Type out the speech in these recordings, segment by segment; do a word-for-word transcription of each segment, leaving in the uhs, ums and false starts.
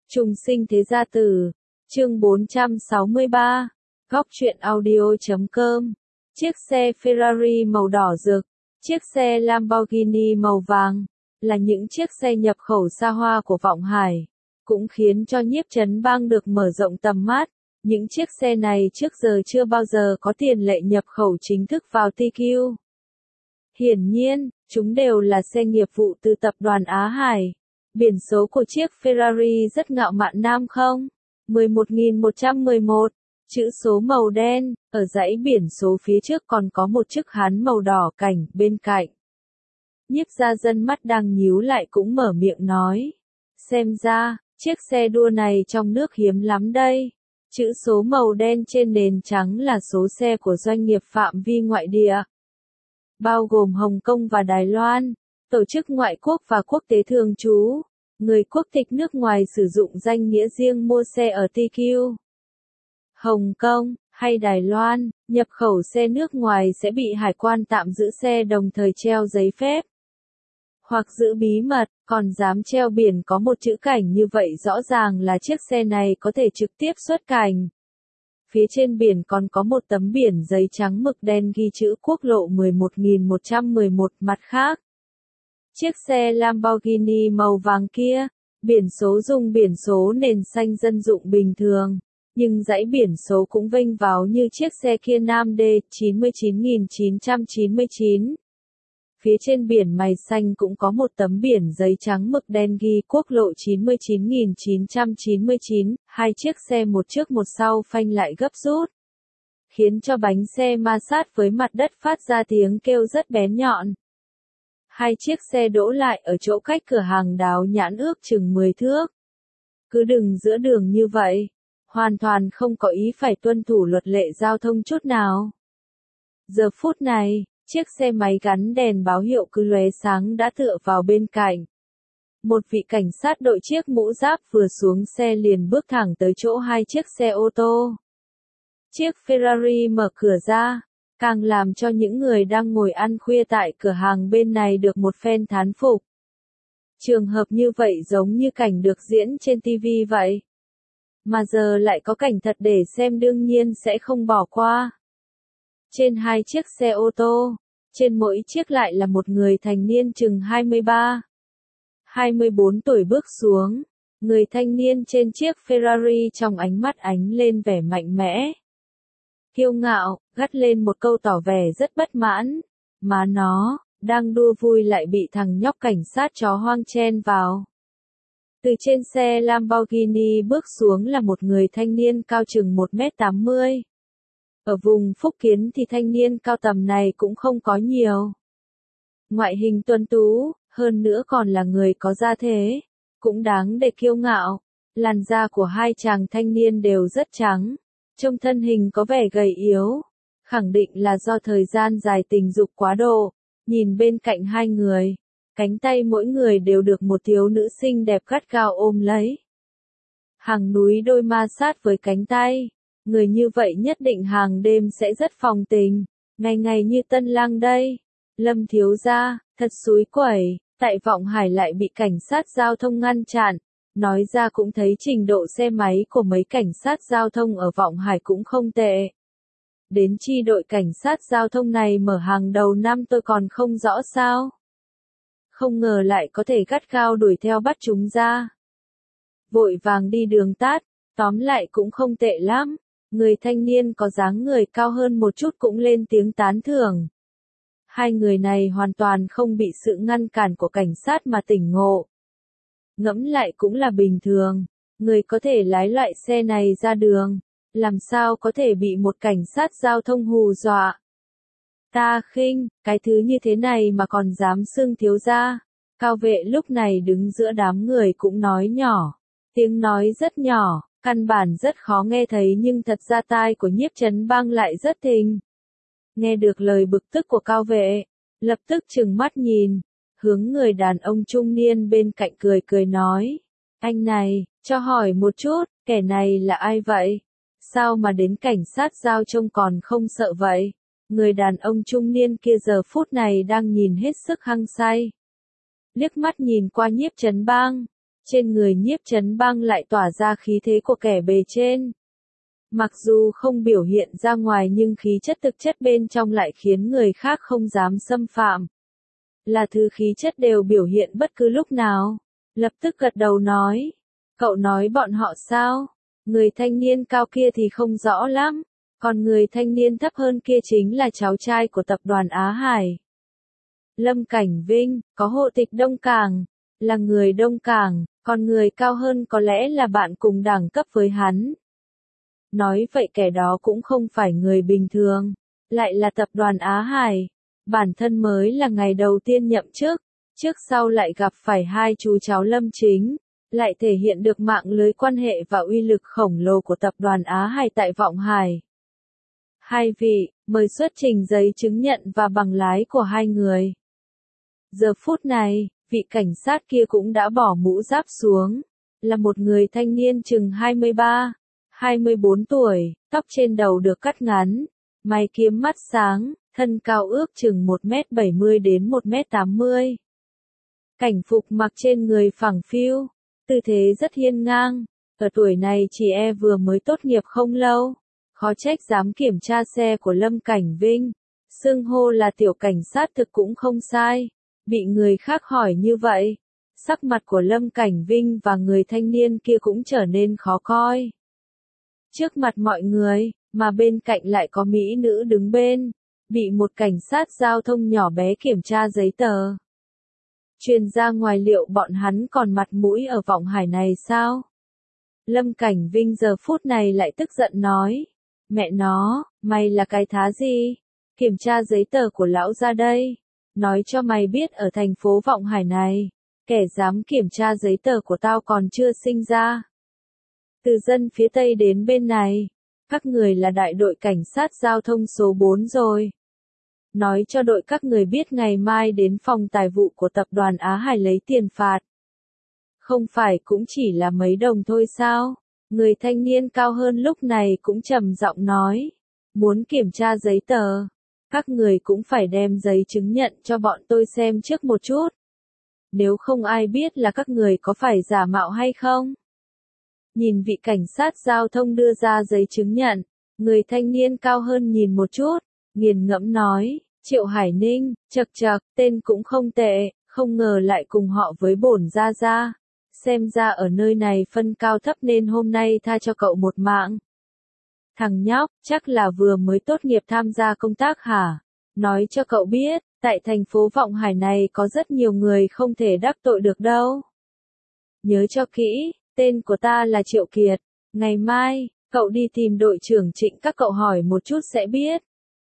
Trùng sinh thế gia tử, chương bốn trăm sáu mươi ba, góc truyện audio chấm com. Chiếc xe Ferrari màu đỏ rực, chiếc xe Lamborghini màu vàng, là những chiếc xe nhập khẩu xa hoa của Vọng Hải, cũng khiến cho Nhiếp Chấn Bang được mở rộng tầm mắt. Những chiếc xe này trước giờ chưa bao giờ có tiền lệ nhập khẩu chính thức vào tê quy. Hiển nhiên, chúng đều là xe nghiệp vụ từ tập đoàn Á Hải. Biển số của chiếc Ferrari rất ngạo mạn nam không? mười một nghìn một trăm mười một, chữ số màu đen, ở dãy biển số phía trước còn có một chiếc hán màu đỏ cảnh bên cạnh. Nhiếp gia dân mắt đang nhíu lại cũng mở miệng nói. Xem ra, chiếc xe đua này trong nước hiếm lắm đây. Chữ số màu đen trên nền trắng là số xe của doanh nghiệp phạm vi ngoại địa, bao gồm Hồng Kông và Đài Loan, tổ chức ngoại quốc và quốc tế thường trú. Người quốc tịch nước ngoài sử dụng danh nghĩa riêng mua xe ở tê quy. Hồng Kông hay Đài Loan, nhập khẩu xe nước ngoài sẽ bị hải quan tạm giữ xe đồng thời treo giấy phép hoặc giữ bí mật, còn dám treo biển có một chữ cảnh như vậy rõ ràng là chiếc xe này có thể trực tiếp xuất cảnh. Phía trên biển còn có một tấm biển giấy trắng mực đen ghi chữ quốc lộ mười một nghìn một trăm mười một. Mặt khác, chiếc xe Lamborghini màu vàng kia, biển số dùng biển số nền xanh dân dụng bình thường, nhưng dãy biển số cũng vênh váo như chiếc xe kia Nam D chín mươi chín nghìn chín trăm chín mươi chín. Phía trên biển mày xanh cũng có một tấm biển giấy trắng mực đen ghi quốc lộ chín mươi chín nghìn chín trăm chín mươi chín, hai chiếc xe một trước một sau phanh lại gấp rút, khiến cho bánh xe ma sát với mặt đất phát ra tiếng kêu rất bén nhọn. Hai chiếc xe đỗ lại ở chỗ cách cửa hàng đáo nhãn ước chừng mười thước. Cứ đừng giữa đường như vậy, hoàn toàn không có ý phải tuân thủ luật lệ giao thông chút nào. Giờ phút này, chiếc xe máy gắn đèn báo hiệu cứ lóe sáng đã tựa vào bên cạnh. Một vị cảnh sát đội chiếc mũ giáp vừa xuống xe liền bước thẳng tới chỗ hai chiếc xe ô tô. Chiếc Ferrari mở cửa ra, càng làm cho những người đang ngồi ăn khuya tại cửa hàng bên này được một phen thán phục. Trường hợp như vậy giống như cảnh được diễn trên ti vi vậy. Mà giờ lại có cảnh thật để xem đương nhiên sẽ không bỏ qua. Trên hai chiếc xe ô tô, trên mỗi chiếc lại là một người thanh niên chừng hai mươi ba, hai mươi bốn tuổi bước xuống. Người thanh niên trên chiếc Ferrari trong ánh mắt ánh lên vẻ mạnh mẽ, kiêu ngạo, gắt lên một câu tỏ vẻ rất bất mãn. Má nó, đang đua vui lại bị thằng nhóc cảnh sát chó hoang chen vào. Từ trên xe Lamborghini bước xuống là một người thanh niên cao chừng một mét tám mươi. Ở vùng Phúc Kiến thì thanh niên cao tầm này cũng không có nhiều. Ngoại hình tuấn tú, hơn nữa còn là người có gia thế, cũng đáng để kiêu ngạo. Làn da của hai chàng thanh niên đều rất trắng, trông thân hình có vẻ gầy yếu, khẳng định là do thời gian dài tình dục quá độ. Nhìn bên cạnh hai người, cánh tay mỗi người đều được một thiếu nữ xinh đẹp gắt gao ôm lấy. Hàng núi đôi ma sát với cánh tay. Người như vậy nhất định hàng đêm sẽ rất phòng tình, ngày ngày như tân lang đây. Lâm thiếu gia, thật xúi quẩy, tại Vọng Hải lại bị cảnh sát giao thông ngăn chặn. Nói ra cũng thấy trình độ xe máy của mấy cảnh sát giao thông ở Vọng Hải cũng không tệ. Đến chi đội cảnh sát giao thông này mở hàng đầu năm tôi còn không rõ sao. Không ngờ lại có thể gắt gao đuổi theo bắt chúng ra. Vội vàng đi đường tát, tóm lại cũng không tệ lắm. Người thanh niên có dáng người cao hơn một chút cũng lên tiếng tán thưởng. Hai người này hoàn toàn không bị sự ngăn cản của cảnh sát mà tỉnh ngộ. Ngẫm lại cũng là bình thường, người có thể lái loại xe này ra đường, làm sao có thể bị một cảnh sát giao thông hù dọa. Ta khinh, cái thứ như thế này mà còn dám xưng thiếu gia. Cao vệ lúc này đứng giữa đám người cũng nói nhỏ, tiếng nói rất nhỏ. Căn bản rất khó nghe thấy nhưng thật ra tai của Nhiếp Chấn Bang lại rất thính. Nghe được lời bực tức của cao vệ, lập tức trừng mắt nhìn, hướng người đàn ông trung niên bên cạnh cười cười nói. Anh này, cho hỏi một chút, kẻ này là ai vậy? Sao mà đến cảnh sát giao trông còn không sợ vậy? Người đàn ông trung niên kia giờ phút này đang nhìn hết sức hăng say. Liếc mắt nhìn qua Nhiếp Chấn Bang. Trên người Nhiếp Chấn Bang lại tỏa ra khí thế của kẻ bề trên. Mặc dù không biểu hiện ra ngoài nhưng khí chất thực chất bên trong lại khiến người khác không dám xâm phạm. Là thứ khí chất đều biểu hiện bất cứ lúc nào. Lập tức gật đầu nói. Cậu nói bọn họ sao? Người thanh niên cao kia thì không rõ lắm. Còn người thanh niên thấp hơn kia chính là cháu trai của tập đoàn Á Hải. Lâm Cảnh Vinh, có hộ tịch Đông Cảng, là người Đông Cảng, còn người cao hơn có lẽ là bạn cùng đẳng cấp với hắn. Nói vậy kẻ đó cũng không phải người bình thường, lại là tập đoàn Á Hải. Bản thân mới là ngày đầu tiên nhậm chức, trước sau lại gặp phải hai chú cháu Lâm Chính, lại thể hiện được mạng lưới quan hệ và uy lực khổng lồ của tập đoàn Á Hải tại Vọng Hải. Hai vị, mời xuất trình giấy chứng nhận và bằng lái của hai người. Giờ phút này, vị cảnh sát kia cũng đã bỏ mũ giáp xuống, là một người thanh niên chừng hai mươi ba, hai mươi bốn tuổi, tóc trên đầu được cắt ngắn, mày kiếm mắt sáng, thân cao ước chừng một mét bảy mươi đến một mét tám mươi. Cảnh phục mặc trên người phẳng phiu, tư thế rất hiên ngang, ở tuổi này chỉ e vừa mới tốt nghiệp không lâu. Khó trách dám kiểm tra xe của Lâm Cảnh Vinh, xưng hô là tiểu cảnh sát thực cũng không sai. Bị người khác hỏi như vậy, sắc mặt của Lâm Cảnh Vinh và người thanh niên kia cũng trở nên khó coi. Trước mặt mọi người, mà bên cạnh lại có mỹ nữ đứng bên, bị một cảnh sát giao thông nhỏ bé kiểm tra giấy tờ. Truyền ra ngoài liệu bọn hắn còn mặt mũi ở Vọng Hải này sao? Lâm Cảnh Vinh giờ phút này lại tức giận nói. Mẹ nó, mày là cái thá gì? Kiểm tra giấy tờ của lão ra đây. Nói cho mày biết ở thành phố Vọng Hải này, kẻ dám kiểm tra giấy tờ của tao còn chưa sinh ra. Từ dân phía Tây đến bên này, các người là đại đội cảnh sát giao thông số bốn rồi. Nói cho đội các người biết ngày mai đến phòng tài vụ của tập đoàn Á Hải lấy tiền phạt. Không phải cũng chỉ là mấy đồng thôi sao? Người thanh niên cao hơn lúc này cũng trầm giọng nói. Muốn kiểm tra giấy tờ, các người cũng phải đem giấy chứng nhận cho bọn tôi xem trước một chút. Nếu không ai biết là các người có phải giả mạo hay không. Nhìn vị cảnh sát giao thông đưa ra giấy chứng nhận, người thanh niên cao hơn nhìn một chút, nghiền ngẫm nói, Triệu Hải Ninh, chậc chậc, tên cũng không tệ, không ngờ lại cùng họ với bổn gia gia. Xem ra ở nơi này phân cao thấp nên hôm nay tha cho cậu một mạng. Thằng nhóc, chắc là vừa mới tốt nghiệp tham gia công tác hả? Nói cho cậu biết, tại thành phố Vọng Hải này có rất nhiều người không thể đắc tội được đâu. Nhớ cho kỹ, tên của ta là Triệu Kiệt. Ngày mai, cậu đi tìm đội trưởng Trịnh các cậu hỏi một chút sẽ biết.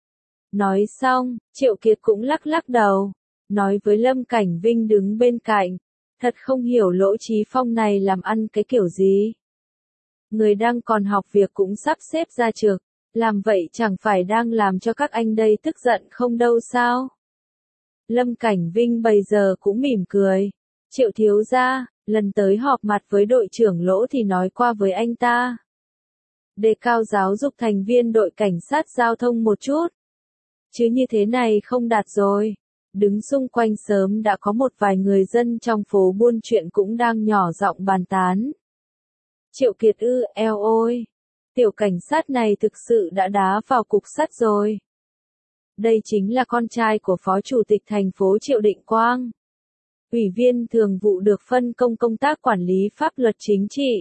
Nói xong, Triệu Kiệt cũng lắc lắc đầu, nói với Lâm Cảnh Vinh đứng bên cạnh. Thật không hiểu Lỗ Chí Phong này làm ăn cái kiểu gì. Người đang còn học việc cũng sắp xếp ra trực, làm vậy chẳng phải đang làm cho các anh đây tức giận không đâu sao. Lâm Cảnh Vinh bây giờ cũng mỉm cười. Triệu thiếu gia, lần tới họp mặt với đội trưởng Lỗ thì nói qua với anh ta. Đề cao giáo dục thành viên đội cảnh sát giao thông một chút. Chứ như thế này không đạt rồi. Đứng xung quanh sớm đã có một vài người dân trong phố buôn chuyện cũng đang nhỏ giọng bàn tán. Triệu Kiệt ư, eo ôi. Tiểu cảnh sát này thực sự đã đá vào cục sắt rồi. Đây chính là con trai của Phó Chủ tịch thành phố Triệu Định Quang. Ủy viên thường vụ được phân công công tác quản lý pháp luật chính trị.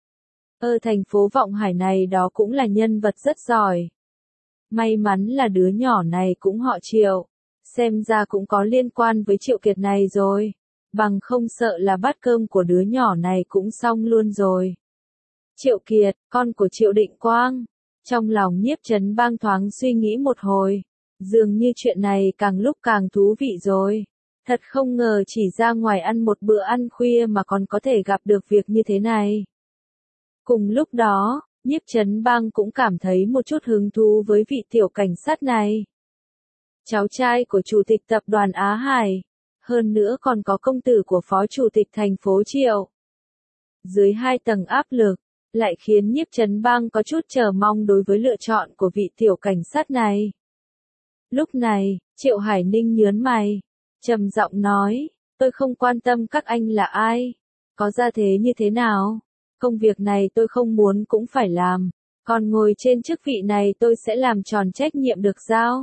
Ở thành phố Vọng Hải này đó cũng là nhân vật rất giỏi. May mắn là đứa nhỏ này cũng họ Triệu. Xem ra cũng có liên quan với Triệu Kiệt này rồi. Bằng không sợ là bát cơm của đứa nhỏ này cũng xong luôn rồi. Triệu Kiệt, con của Triệu Định Quang. Trong lòng Nhiếp Chấn Bang thoáng suy nghĩ một hồi. Dường như chuyện này càng lúc càng thú vị rồi. Thật không ngờ chỉ ra ngoài ăn một bữa ăn khuya mà còn có thể gặp được việc như thế này. Cùng lúc đó, Nhiếp Chấn Bang cũng cảm thấy một chút hứng thú với vị tiểu cảnh sát này. Cháu trai của Chủ tịch Tập đoàn Á Hải. Hơn nữa còn có công tử của Phó Chủ tịch thành phố Triệu. Dưới hai tầng áp lực, lại khiến Nhiếp Chấn Bang có chút chờ mong đối với lựa chọn của vị tiểu cảnh sát này. Lúc này, Triệu Hải Ninh nhớn mày, trầm giọng nói, tôi không quan tâm các anh là ai. Có ra thế như thế nào? Công việc này tôi không muốn cũng phải làm. Còn ngồi trên chức vị này tôi sẽ làm tròn trách nhiệm được giao.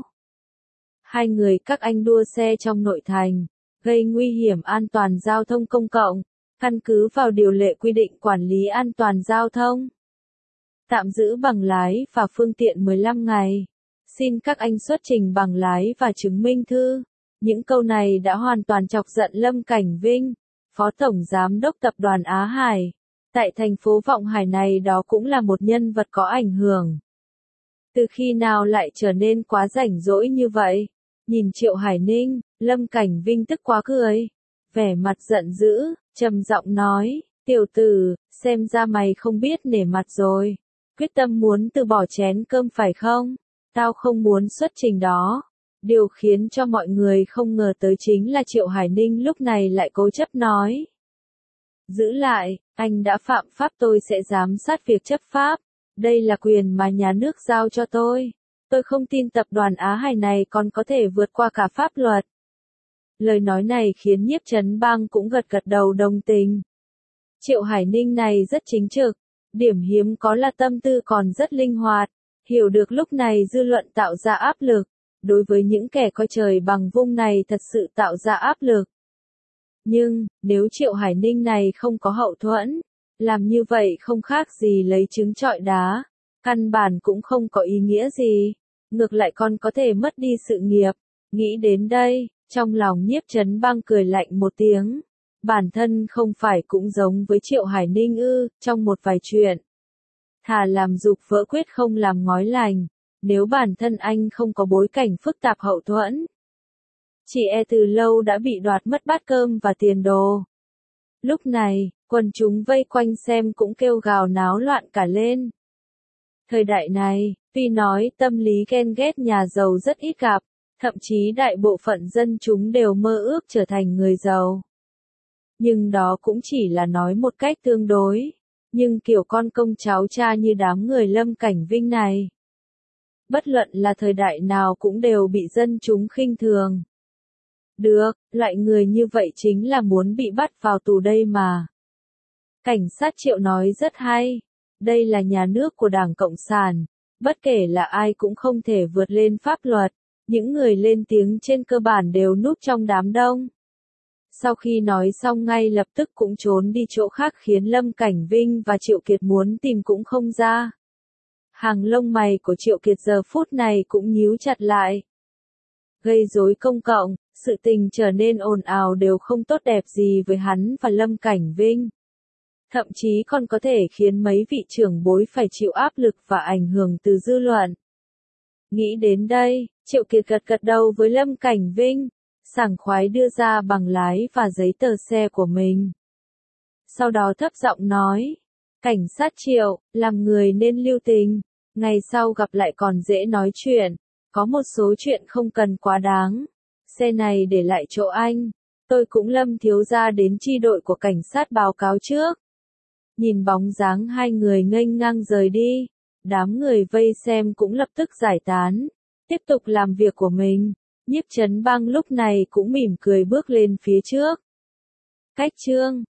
Hai người các anh đua xe trong nội thành, gây nguy hiểm an toàn giao thông công cộng, căn cứ vào điều lệ quy định quản lý an toàn giao thông. Tạm giữ bằng lái và phương tiện mười lăm ngày. Xin các anh xuất trình bằng lái và chứng minh thư. Những câu này đã hoàn toàn chọc giận Lâm Cảnh Vinh, Phó Tổng Giám đốc Tập đoàn Á Hải. Tại thành phố Vọng Hải này đó cũng là một nhân vật có ảnh hưởng. Từ khi nào lại trở nên quá rảnh rỗi như vậy? Nhìn Triệu Hải Ninh, Lâm Cảnh Vinh tức quá cười. Vẻ mặt giận dữ, trầm giọng nói, tiểu tử, xem ra mày không biết nể mặt rồi. Quyết tâm muốn từ bỏ chén cơm phải không? Tao không muốn xuất trình đó. Điều khiến cho mọi người không ngờ tới chính là Triệu Hải Ninh lúc này lại cố chấp nói. Giữ lại, anh đã phạm pháp tôi sẽ giám sát việc chấp pháp. Đây là quyền mà nhà nước giao cho tôi. Tôi không tin tập đoàn Á Hải này còn có thể vượt qua cả pháp luật. Lời nói này khiến Nhiếp Chấn Bang cũng gật gật đầu đồng tình. Triệu Hải Ninh này rất chính trực. Điểm hiếm có là tâm tư còn rất linh hoạt. Hiểu được lúc này dư luận tạo ra áp lực. Đối với những kẻ coi trời bằng vung này thật sự tạo ra áp lực. Nhưng, nếu Triệu Hải Ninh này không có hậu thuẫn, làm như vậy không khác gì lấy trứng trọi đá, căn bản cũng không có ý nghĩa gì, ngược lại còn có thể mất đi sự nghiệp. Nghĩ đến đây, trong lòng Nhiếp Chấn Bang cười lạnh một tiếng. Bản thân không phải cũng giống với Triệu Hải Ninh ư, trong một vài chuyện. Thà làm dục vỡ quyết không làm ngói lành, nếu bản thân anh không có bối cảnh phức tạp hậu thuẫn. Chị e từ lâu đã bị đoạt mất bát cơm và tiền đồ. Lúc này, quần chúng vây quanh xem cũng kêu gào náo loạn cả lên. Thời đại này, tuy nói tâm lý ghen ghét nhà giàu rất ít gặp, thậm chí đại bộ phận dân chúng đều mơ ước trở thành người giàu. Nhưng đó cũng chỉ là nói một cách tương đối. Nhưng kiểu con công cháu cha như đám người Lâm Cảnh Vinh này, bất luận là thời đại nào cũng đều bị dân chúng khinh thường. Được, loại người như vậy chính là muốn bị bắt vào tù đây mà. Cảnh sát Triệu nói rất hay. Đây là nhà nước của Đảng Cộng sản. Bất kể là ai cũng không thể vượt lên pháp luật. Những người lên tiếng trên cơ bản đều núp trong đám đông. Sau khi nói xong ngay lập tức cũng trốn đi chỗ khác khiến Lâm Cảnh Vinh và Triệu Kiệt muốn tìm cũng không ra. Hàng lông mày của Triệu Kiệt giờ phút này cũng nhíu chặt lại. Gây rối công cộng, sự tình trở nên ồn ào đều không tốt đẹp gì với hắn và Lâm Cảnh Vinh. Thậm chí còn có thể khiến mấy vị trưởng bối phải chịu áp lực và ảnh hưởng từ dư luận. Nghĩ đến đây, Triệu Kiệt gật gật đầu với Lâm Cảnh Vinh, sảng khoái đưa ra bằng lái và giấy tờ xe của mình. Sau đó thấp giọng nói, cảnh sát Triệu, làm người nên lưu tình, ngày sau gặp lại còn dễ nói chuyện, có một số chuyện không cần quá đáng. Xe này để lại chỗ anh, tôi cũng Lâm thiếu gia đến chi đội của cảnh sát báo cáo trước. Nhìn bóng dáng hai người nghênh ngang rời đi, đám người vây xem cũng lập tức giải tán, tiếp tục làm việc của mình. Nhiếp Chấn Bang lúc này cũng mỉm cười bước lên phía trước. Cách chương